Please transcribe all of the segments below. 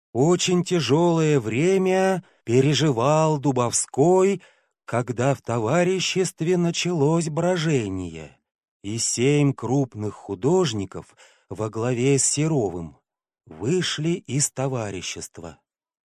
Очень тяжелое время переживал Дубовской, когда в товариществе началось брожение, и 7 крупных художников во главе с Серовым вышли из товарищества.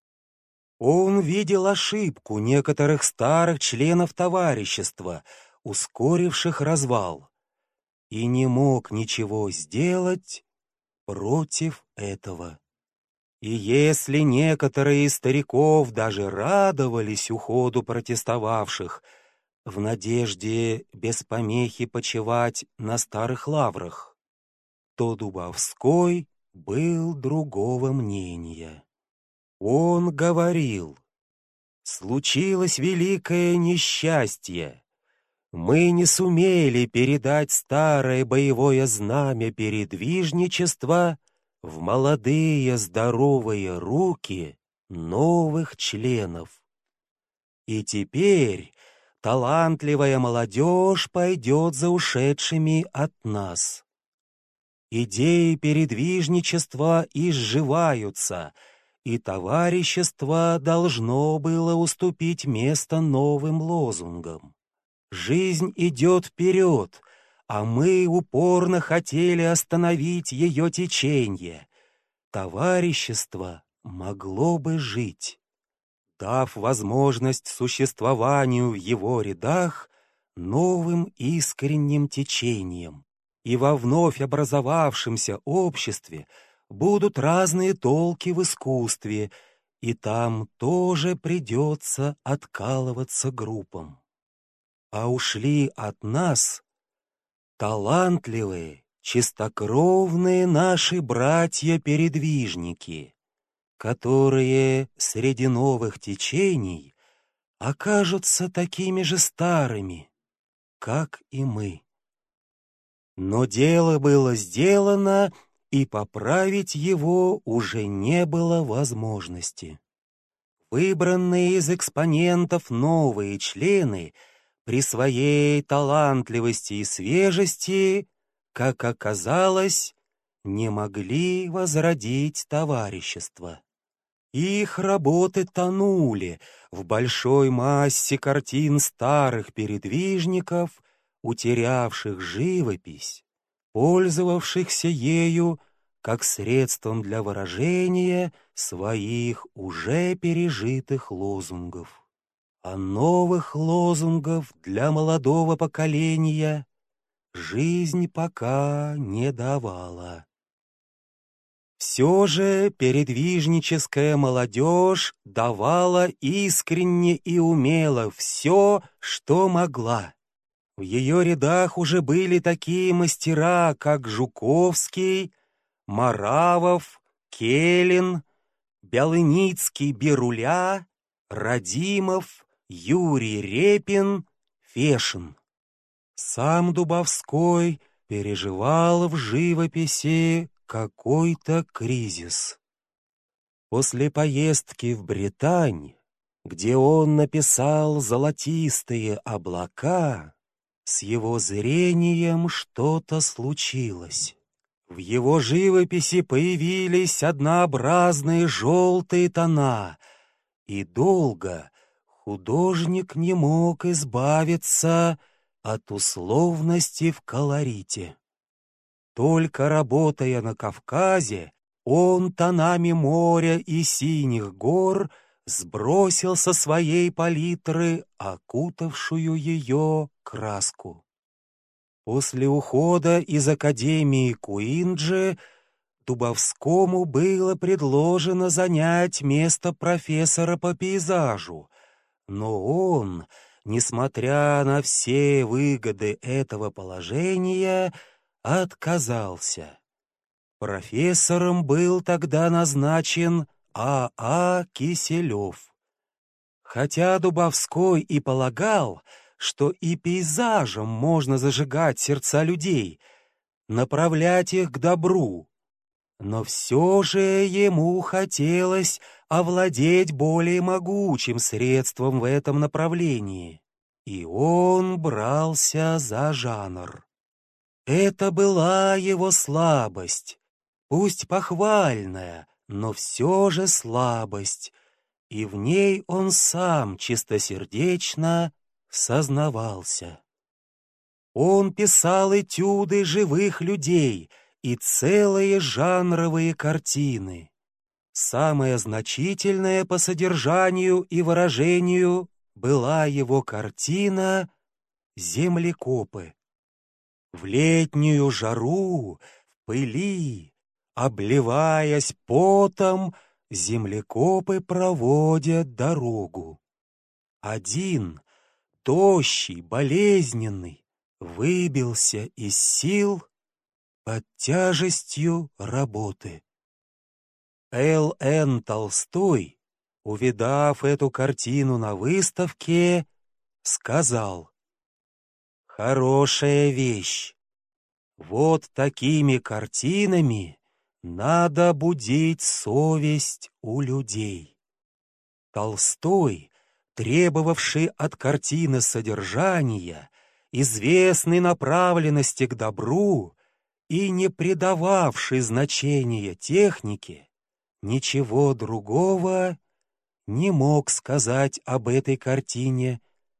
Он видел ошибку некоторых старых членов товарищества, ускоривших развал, и не мог ничего сделать против этого. И если некоторые из стариков даже радовались уходу протестовавших, в надежде без помехи почивать на старых лаврах, то Дубовской был другого мнения. Он говорил: «Случилось великое несчастье. Мы не сумели передать старое боевое знамя передвижничества в молодые здоровые руки новых членов. И теперь талантливая молодежь пойдет за ушедшими от нас. Идеи передвижничества изживаются, и товарищество должно было уступить место новым лозунгам. Жизнь идет вперед, а мы упорно хотели остановить ее течение. Товарищество могло бы жить, дав возможность существованию в его рядах новым искренним течением. И во вновь образовавшемся обществе будут разные толки в искусстве, и там тоже придется откалываться группам. А ушли от нас талантливые, чистокровные наши братья-передвижники, которые среди новых течений окажутся такими же старыми, как и мы. Но дело было сделано, и поправить его уже не было возможности. Выбранные из экспонентов новые члены при своей талантливости и свежести, как оказалось, не могли возродить товарищество. Их работы тонули в большой массе картин старых передвижников, утерявших живопись, пользовавшихся ею как средством для выражения своих уже пережитых лозунгов. А новых лозунгов для молодого поколения жизнь пока не давала. Все же передвижническая молодежь давала искренне и умело все, что могла. В ее рядах уже были такие мастера, как Жуковский, Моравов, Келин, Бялыницкий-Беруля, Радимов, Юрий Репин, Фешин. Сам Дубовской переживал в живописи какой-то кризис. После поездки в Британь, где он написал «Золотистые облака», с его зрением что-то случилось. В его живописи появились однообразные желтые тона, и долго художник не мог избавиться от условности в колорите. Только работая на Кавказе, он тонами моря и синих гор сбросил со своей палитры окутавшую ее краску. После ухода из Академии Куинджи Дубовскому было предложено занять место профессора по пейзажу, но он, несмотря на все выгоды этого положения, отказался. Профессором был тогда назначен А.А. Киселев. Хотя Дубовской и полагал, что и пейзажем можно зажигать сердца людей, направлять их к добру, но все же ему хотелось овладеть более могучим средством в этом направлении, и он брался за жанр. Это была его слабость, пусть похвальная, но все же слабость, и в ней он сам чистосердечно сознавался. Он писал этюды живых людей и целые жанровые картины. Самая значительная по содержанию и выражению была его картина «Землекопы». В летнюю жару, в пыли, обливаясь потом, землекопы проводят дорогу. Один, тощий, болезненный, выбился из сил под тяжестью работы. Л.Н. Толстой, увидав эту картину на выставке, сказал: «Хорошая вещь. Вот такими картинами надо будить совесть у людей». Толстой, требовавший от картины содержания, известной направленности к добру и не придававший значения технике, ничего другого не мог сказать об этой картине,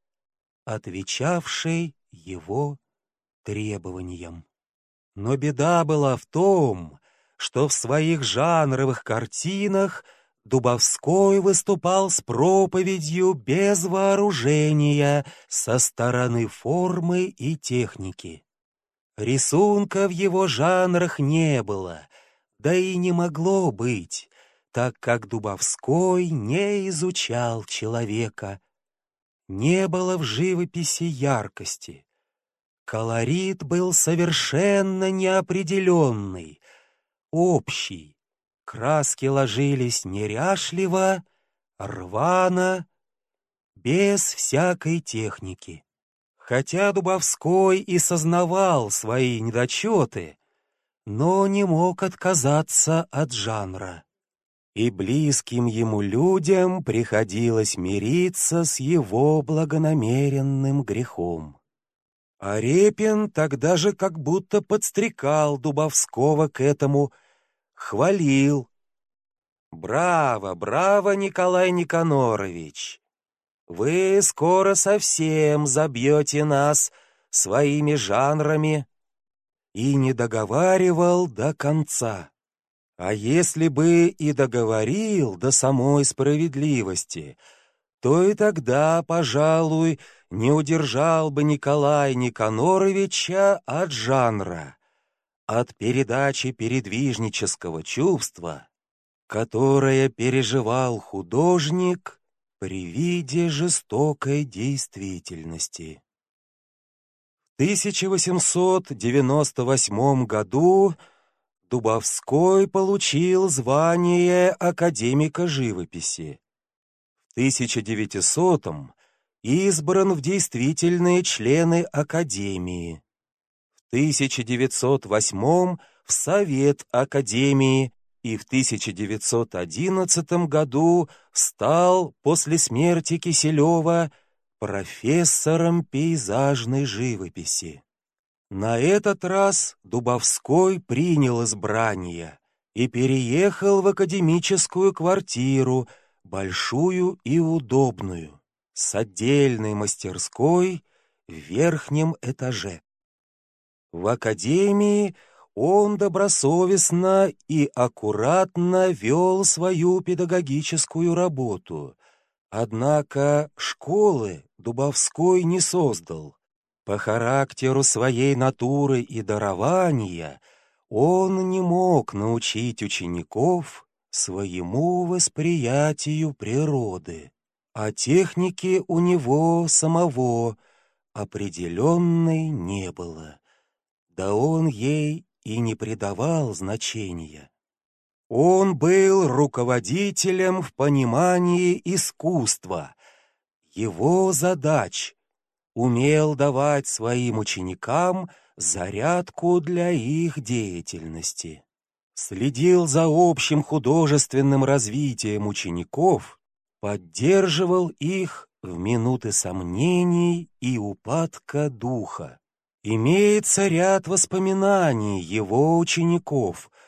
отвечавшей его требованиям. Но беда была в том, что в своих жанровых картинах Дубовской выступал с проповедью без вооружения со стороны формы и техники. Рисунка в его жанрах не было, да и не могло быть, так как Дубовской не изучал человека. Не было в живописи яркости. Колорит был совершенно неопределенный, общий. Краски ложились неряшливо, рвано, без всякой техники. Хотя Дубовской и сознавал свои недочеты, но не мог отказаться от жанра. И близким ему людям приходилось мириться с его благонамеренным грехом. А Репин тогда же как будто подстрекал Дубовского к этому, хвалил. «Браво, браво, Николай Никанорович! Вы скоро совсем забьете нас своими жанрами». И не договаривал до конца. А если бы и договорил до самой справедливости, то и тогда, пожалуй, не удержал бы Николая Никаноровича от жанра, от передачи передвижнического чувства, которое переживал художник при виде жестокой действительности. В 1898 году Дубовской получил звание академика живописи. В 1900-м избран в действительные члены Академии. В 1908-м в Совет Академии и в 1911 году стал после смерти Киселева профессором пейзажной живописи. На этот раз Дубовской принял избрание и переехал в академическую квартиру, большую и удобную, с отдельной мастерской в верхнем этаже. В академии он добросовестно и аккуратно вел свою педагогическую работу, однако школы Дубовской не создал. По характеру своей натуры и дарования он не мог научить учеников своему восприятию природы, а техники у него самого определенной не было, да он ей и не придавал значения. Он был руководителем в понимании искусства, его задач, умел давать своим ученикам зарядку для их деятельности, следил за общим художественным развитием учеников, поддерживал их в минуты сомнений и упадка духа. Имеется ряд воспоминаний его учеников,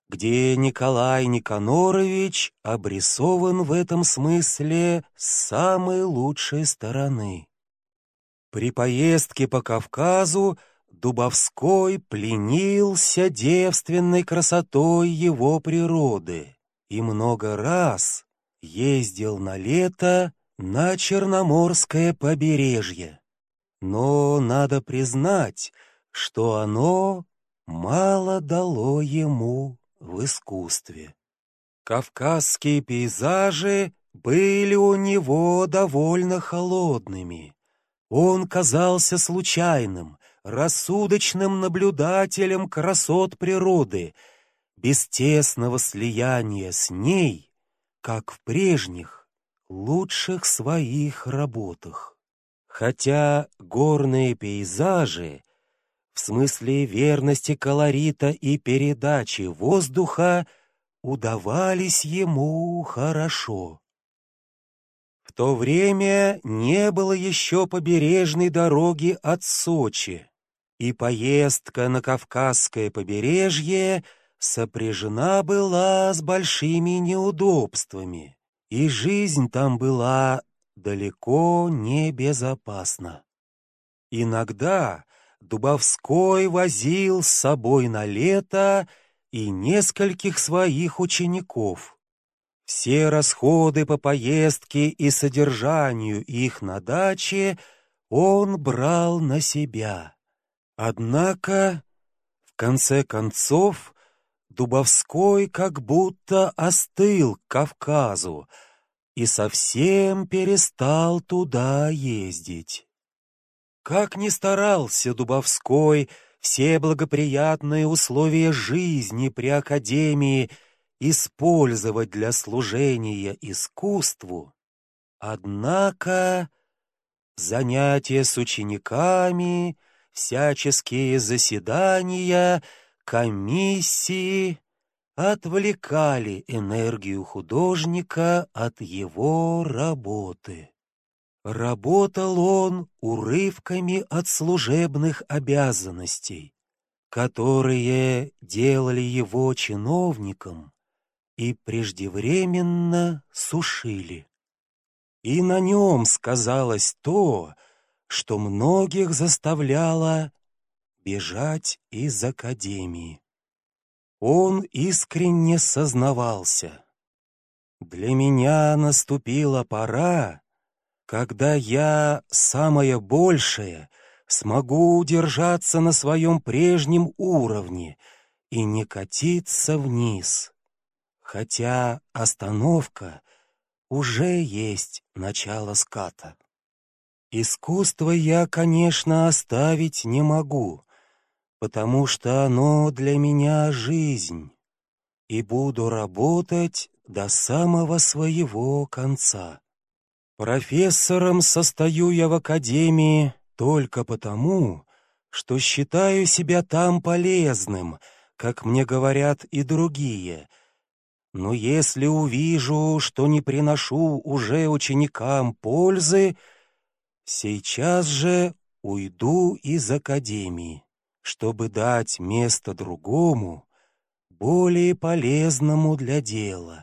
где Николай Никанорович обрисован в этом смысле с самой лучшей стороны. При поездке по Кавказу Дубовской пленился девственной красотой его природы и много раз ездил на лето на Черноморское побережье. Но надо признать, что оно мало дало ему в искусстве. Кавказские пейзажи были у него довольно холодными. Он казался случайным, рассудочным наблюдателем красот природы, без тесного слияния с ней, как в прежних, лучших своих работах. Хотя горные пейзажи, в смысле верности колорита и передачи воздуха, удавались ему хорошо. В то время не было еще побережной дороги от Сочи, и поездка на Кавказское побережье сопряжена была с большими неудобствами, и жизнь там была далеко не безопасна. Иногда Дубовской возил с собой на лето и нескольких своих учеников. Все расходы по поездке и содержанию их на даче он брал на себя. Однако, в конце концов, Дубовской как будто остыл к Кавказу и совсем перестал туда ездить. Как ни старался Дубовской все благоприятные условия жизни при академии использовать для служения искусству, однако занятия с учениками, всяческие заседания, комиссии отвлекали энергию художника от его работы. Работал он урывками от служебных обязанностей, которые делали его чиновником и преждевременно сушили. И на нем сказалось то, что многих заставляло бежать из академии. Он искренне сознавался: «Для меня наступила пора, когда я, самое большее, смогу удержаться на своем прежнем уровне и не катиться вниз, хотя остановка уже есть начало ската. Искусство я, конечно, оставить не могу, потому что оно для меня жизнь, и буду работать до самого своего конца. Профессором состою я в академии только потому, что считаю себя там полезным, как мне говорят и другие. Но если увижу, что не приношу уже ученикам пользы, сейчас же уйду из академии, чтобы дать место другому, более полезному для дела.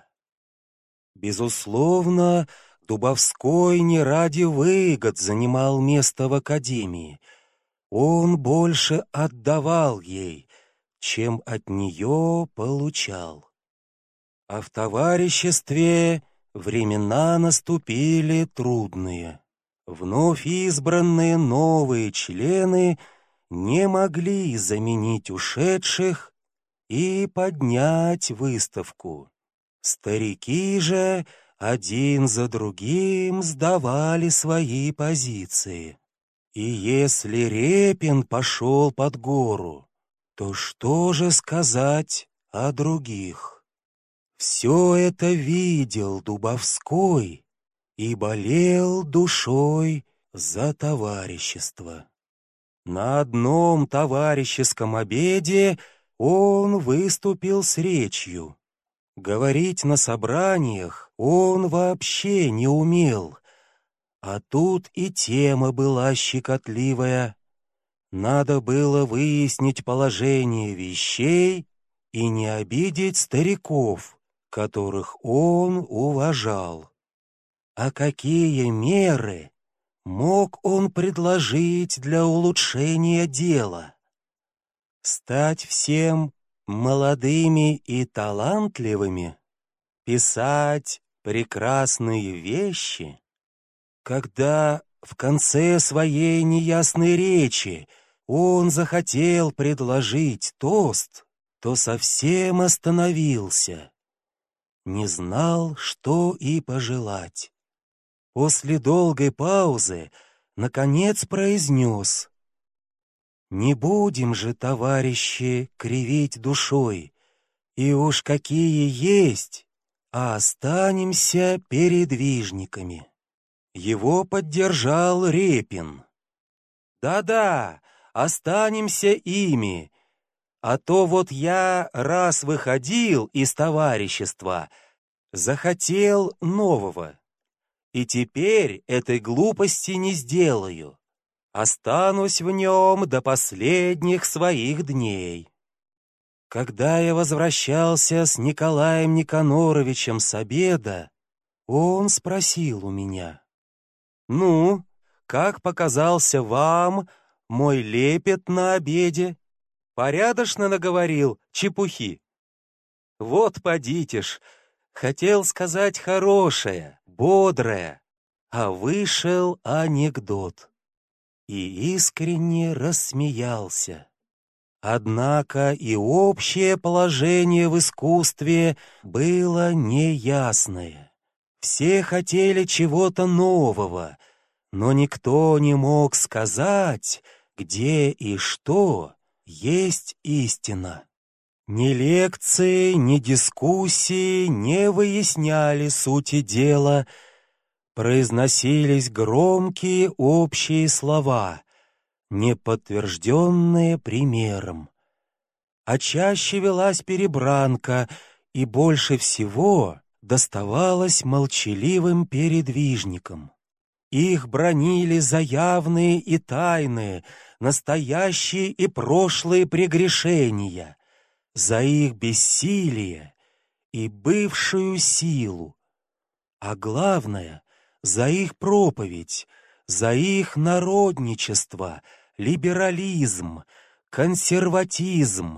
Безусловно, Дубовской не ради выгод занимал место в академии. Он больше отдавал ей, чем от нее получал. А в товариществе времена наступили трудные. Вновь избранные новые члены не могли заменить ушедших и поднять выставку. Старики же один за другим сдавали свои позиции. И если Репин пошел под гору, то что же сказать о других? Все это видел Дубовской и болел душой за товарищество. На одном товарищеском обеде он выступил с речью. Говорить на собраниях он вообще не умел, а тут и тема была щекотливая. Надо было выяснить положение вещей и не обидеть стариков, которых он уважал. А какие меры мог он предложить для улучшения дела? Стать всем молодыми и талантливыми? Писать прекрасные вещи? Когда в конце своей неясной речи он захотел предложить тост, то совсем остановился, не знал, что и пожелать. После долгой паузы наконец произнес: «Не будем же, товарищи, кривить душой, и уж какие есть, а останемся передвижниками». Его поддержал Репин. «Да-да, останемся ими, а то вот я раз выходил из товарищества, захотел нового, и теперь этой глупости не сделаю, останусь в нем до последних своих дней». Когда я возвращался с Николаем Никаноровичем с обеда, он спросил у меня: «Ну, как показался вам мой лепет на обеде? Порядочно наговорил чепухи?» Вот подите ж, хотел сказать хорошее, бодрое, а вышел анекдот. И искренне рассмеялся. Однако и общее положение в искусстве было неясное. Все хотели чего-то нового, но никто не мог сказать, где и что есть истина. Ни лекции, ни дискуссии не выясняли сути дела, произносились громкие общие слова, не подтвержденные примером. А чаще велась перебранка, и больше всего доставалось молчаливым передвижникам. Их бранили за явные и тайные, настоящие и прошлые прегрешения, за их бессилие и бывшую силу, а главное, за их проповедь, за их народничество, либерализм, консерватизм,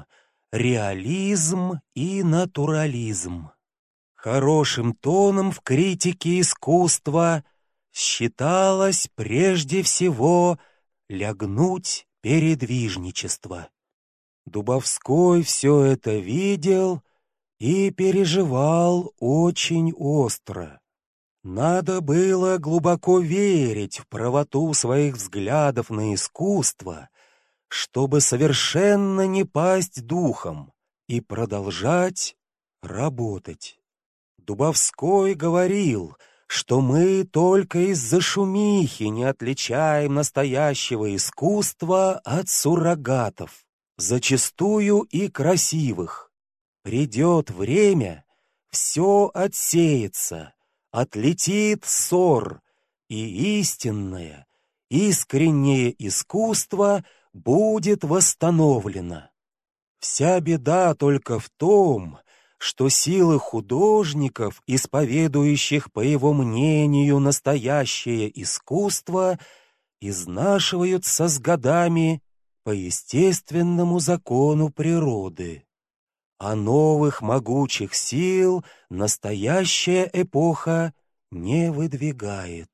реализм и натурализм. Хорошим тоном в критике искусства считалось прежде всего лягнуть передвижничество. Дубовской все это видел и переживал очень остро. Надо было глубоко верить в правоту своих взглядов на искусство, чтобы совершенно не пасть духом и продолжать работать. Дубовской говорил, что мы только из-за шумихи не отличаем настоящего искусства от суррогатов, зачастую и красивых. Придет время, все отсеется, отлетит ссор, и истинное, искреннее искусство будет восстановлено. Вся беда только в том, что силы художников, исповедующих, по его мнению, настоящее искусство, изнашиваются с годами по естественному закону природы. А новых могучих сил настоящая эпоха не выдвигает.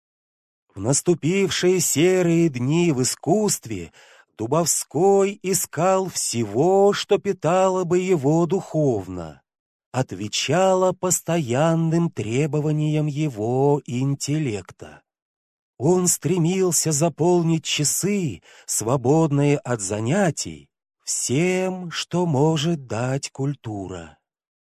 В наступившие серые дни в искусстве Дубовской искал всего, что питало бы его духовно, отвечало постоянным требованиям его интеллекта. Он стремился заполнить часы, свободные от занятий, всем, что может дать культура.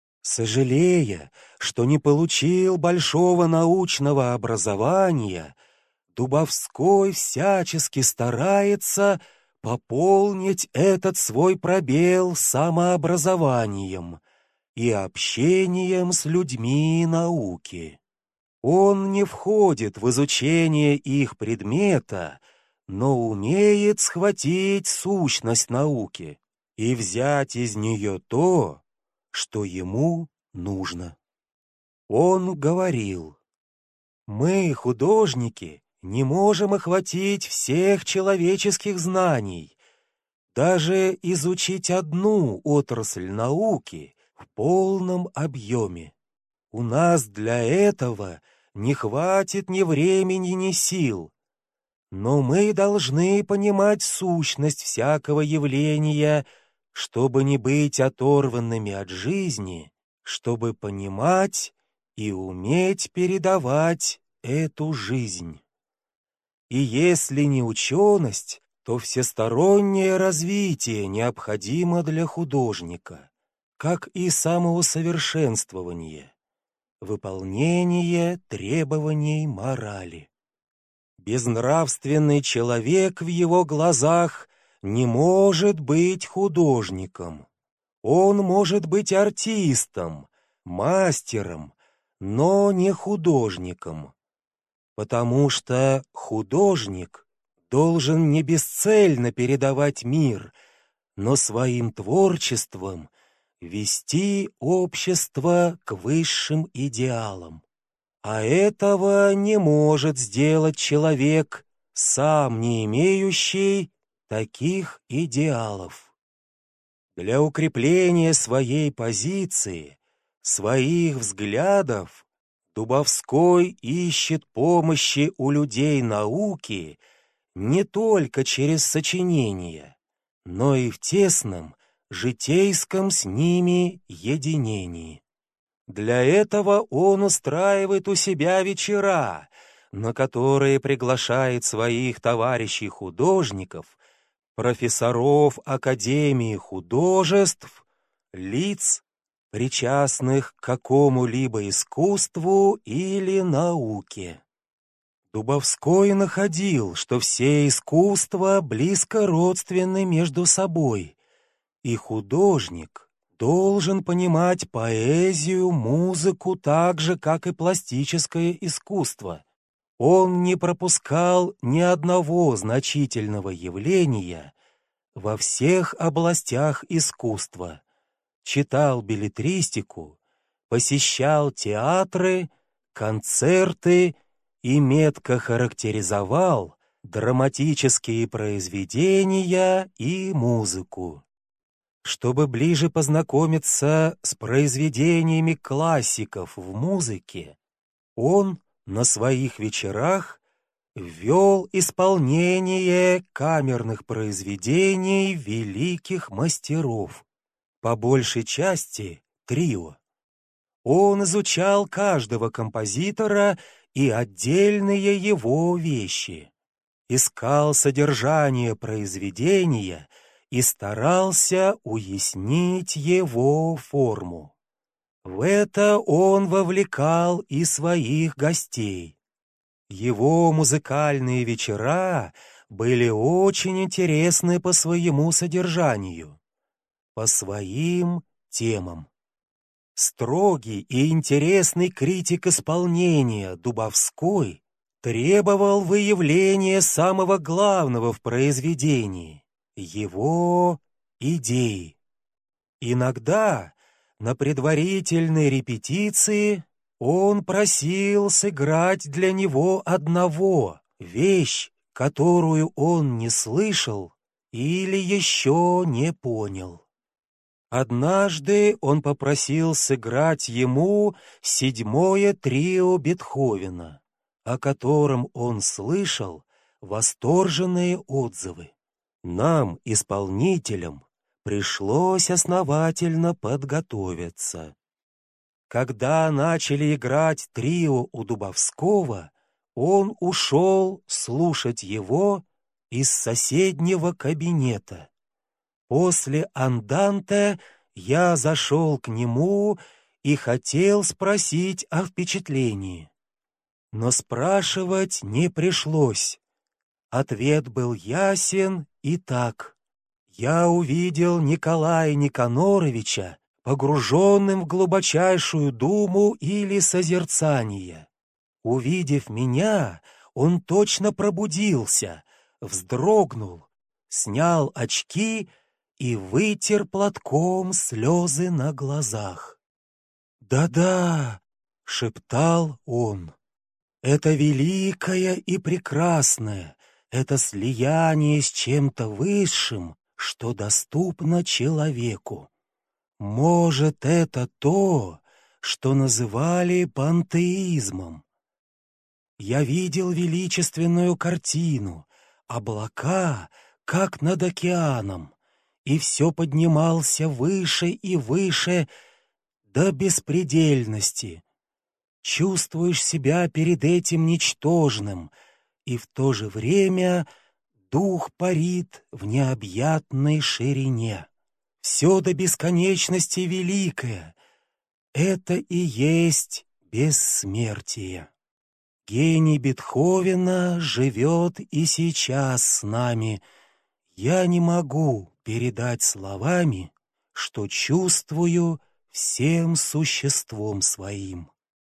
Сожалея, что не получил большого научного образования, Дубовской всячески старается пополнить этот свой пробел самообразованием и общением с людьми науки. Он не входит в изучение их предмета, но умеет схватить сущность науки. и взять из нее то, что ему нужно. Он говорил: «Мы, художники, не можем охватить всех человеческих знаний, даже изучить одну отрасль науки в полном объеме. У нас для этого не хватит ни времени, ни сил. Но мы должны понимать сущность всякого явления, чтобы не быть оторванными от жизни, чтобы понимать и уметь передавать эту жизнь. И если не ученость, то всестороннее развитие необходимо для художника, как и самоусовершенствование, выполнение требований морали. Безнравственный человек в его глазах не может быть художником. Он может быть артистом, мастером, но не художником, потому что художник должен не бесцельно передавать мир, но своим творчеством вести общество к высшим идеалам. А этого не может сделать человек, сам не имеющий таких идеалов. Для укрепления своей позиции, своих взглядов, Дубовской ищет помощи у людей науки не только через сочинения, но и в тесном, житейском с ними единении. Для этого он устраивает у себя вечера, на которые приглашает своих товарищей-художников, профессоров Академии художеств, лиц, причастных к какому-либо искусству или науке. Дубовской находил, что все искусства близко родственны между собой, и художник должен понимать поэзию, музыку так же, как и пластическое искусство. Он не пропускал ни одного значительного явления во всех областях искусства, читал беллетристику, посещал театры, концерты и метко характеризовал драматические произведения и музыку. Чтобы ближе познакомиться с произведениями классиков в музыке, он на своих вечерах ввел исполнение камерных произведений великих мастеров, по большей части трио. Он изучал каждого композитора и отдельные его вещи, искал содержание произведения и старался уяснить его форму. В это он вовлекал и своих гостей. Его музыкальные вечера были очень интересны по своему содержанию, по своим темам. Строгий и интересный критик исполнения Дубовской требовал выявления самого главного в произведении — его идеи. Иногда на предварительной репетиции он просил сыграть для него одного вещь, которую он не слышал или еще не понял. Однажды он попросил сыграть ему 7-е трио Бетховена, о котором он слышал восторженные отзывы. Нам, исполнителям, пришлось основательно подготовиться. Когда начали играть трио у Дубовского, он ушел слушать его из соседнего кабинета. После анданте я зашел к нему и хотел спросить о впечатлении. Но спрашивать не пришлось. Ответ был ясен и так. Я увидел Николая Никаноровича, погруженным в глубочайшую думу или созерцание. Увидев меня, он точно пробудился, вздрогнул, снял очки и вытер платком слезы на глазах. «Да-да», — шептал он, — «это великое и прекрасное, это слияние с чем-то высшим, что доступно человеку. Может, это то, что называли пантеизмом. Я видел величественную картину, облака, как над океаном, и все поднимался выше и выше до беспредельности. Чувствуешь себя перед этим ничтожным, и в то же время дух парит в необъятной ширине. Все до бесконечности великое — это и есть бессмертие. Гений Бетховена живет и сейчас с нами. Я не могу передать словами, что чувствую всем существом своим.